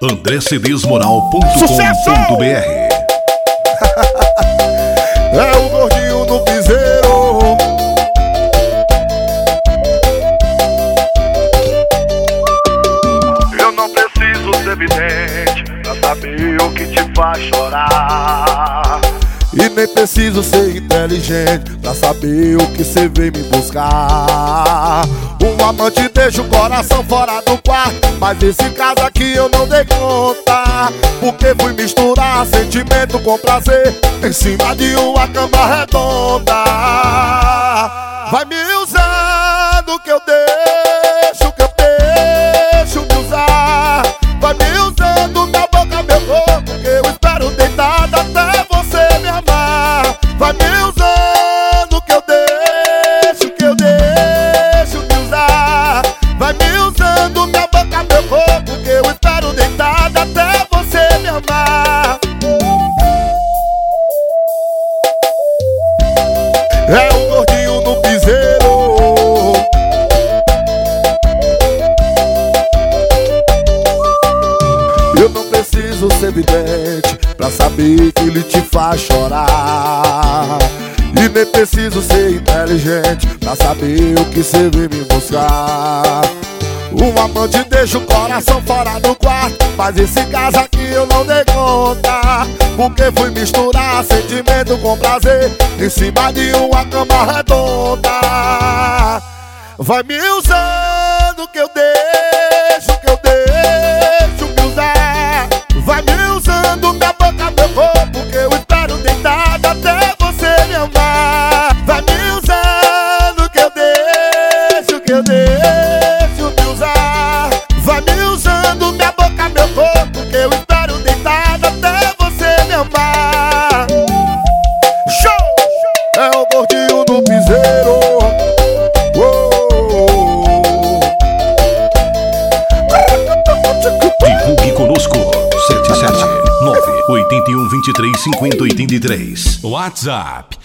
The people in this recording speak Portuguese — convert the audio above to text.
andrecedesmoral.com.br. É o gordinho do piseiro. Eu não preciso ser vidente pra saber o que te faz chorar. E nem preciso ser inteligente pra saber o que cê vem me buscar. Um amante deixa o coração fora do quarto, mas esse caso aqui eu não dei conta, porque fui misturar sentimento com prazer em cima de uma cama redonda. Vai me usando que eu deixo me usar. Vai me usando minha boca, meu corpo, que eu espero deitado até você me amar. Vai me usando que eu deixo me usar. Vai me usando minha boca, meu corpo, que eu espero deitado até você me amar. É o gordinho do piseiro. Eu não preciso ser vidente pra saber que ele te faz chorar. E nem preciso ser inteligente pra saber o que cê vem me buscar. Um amante deixa o coração fora do quarto, mas esse caso aqui eu não dei conta, porque fui misturar sentimento com prazer em cima de uma cama redonda. Vai me usando que eu deixo me usar. Vai me usando minha boca, meu corpo, que eu espero deitado até você me amar. Vai me usando que eu deixo me usar. Vai me usando minha boca, meu corpo, que eu espero deitado até você me amar. Show! É o gordinho do piseiro. Divulgue conosco 779-8123-5083. WhatsApp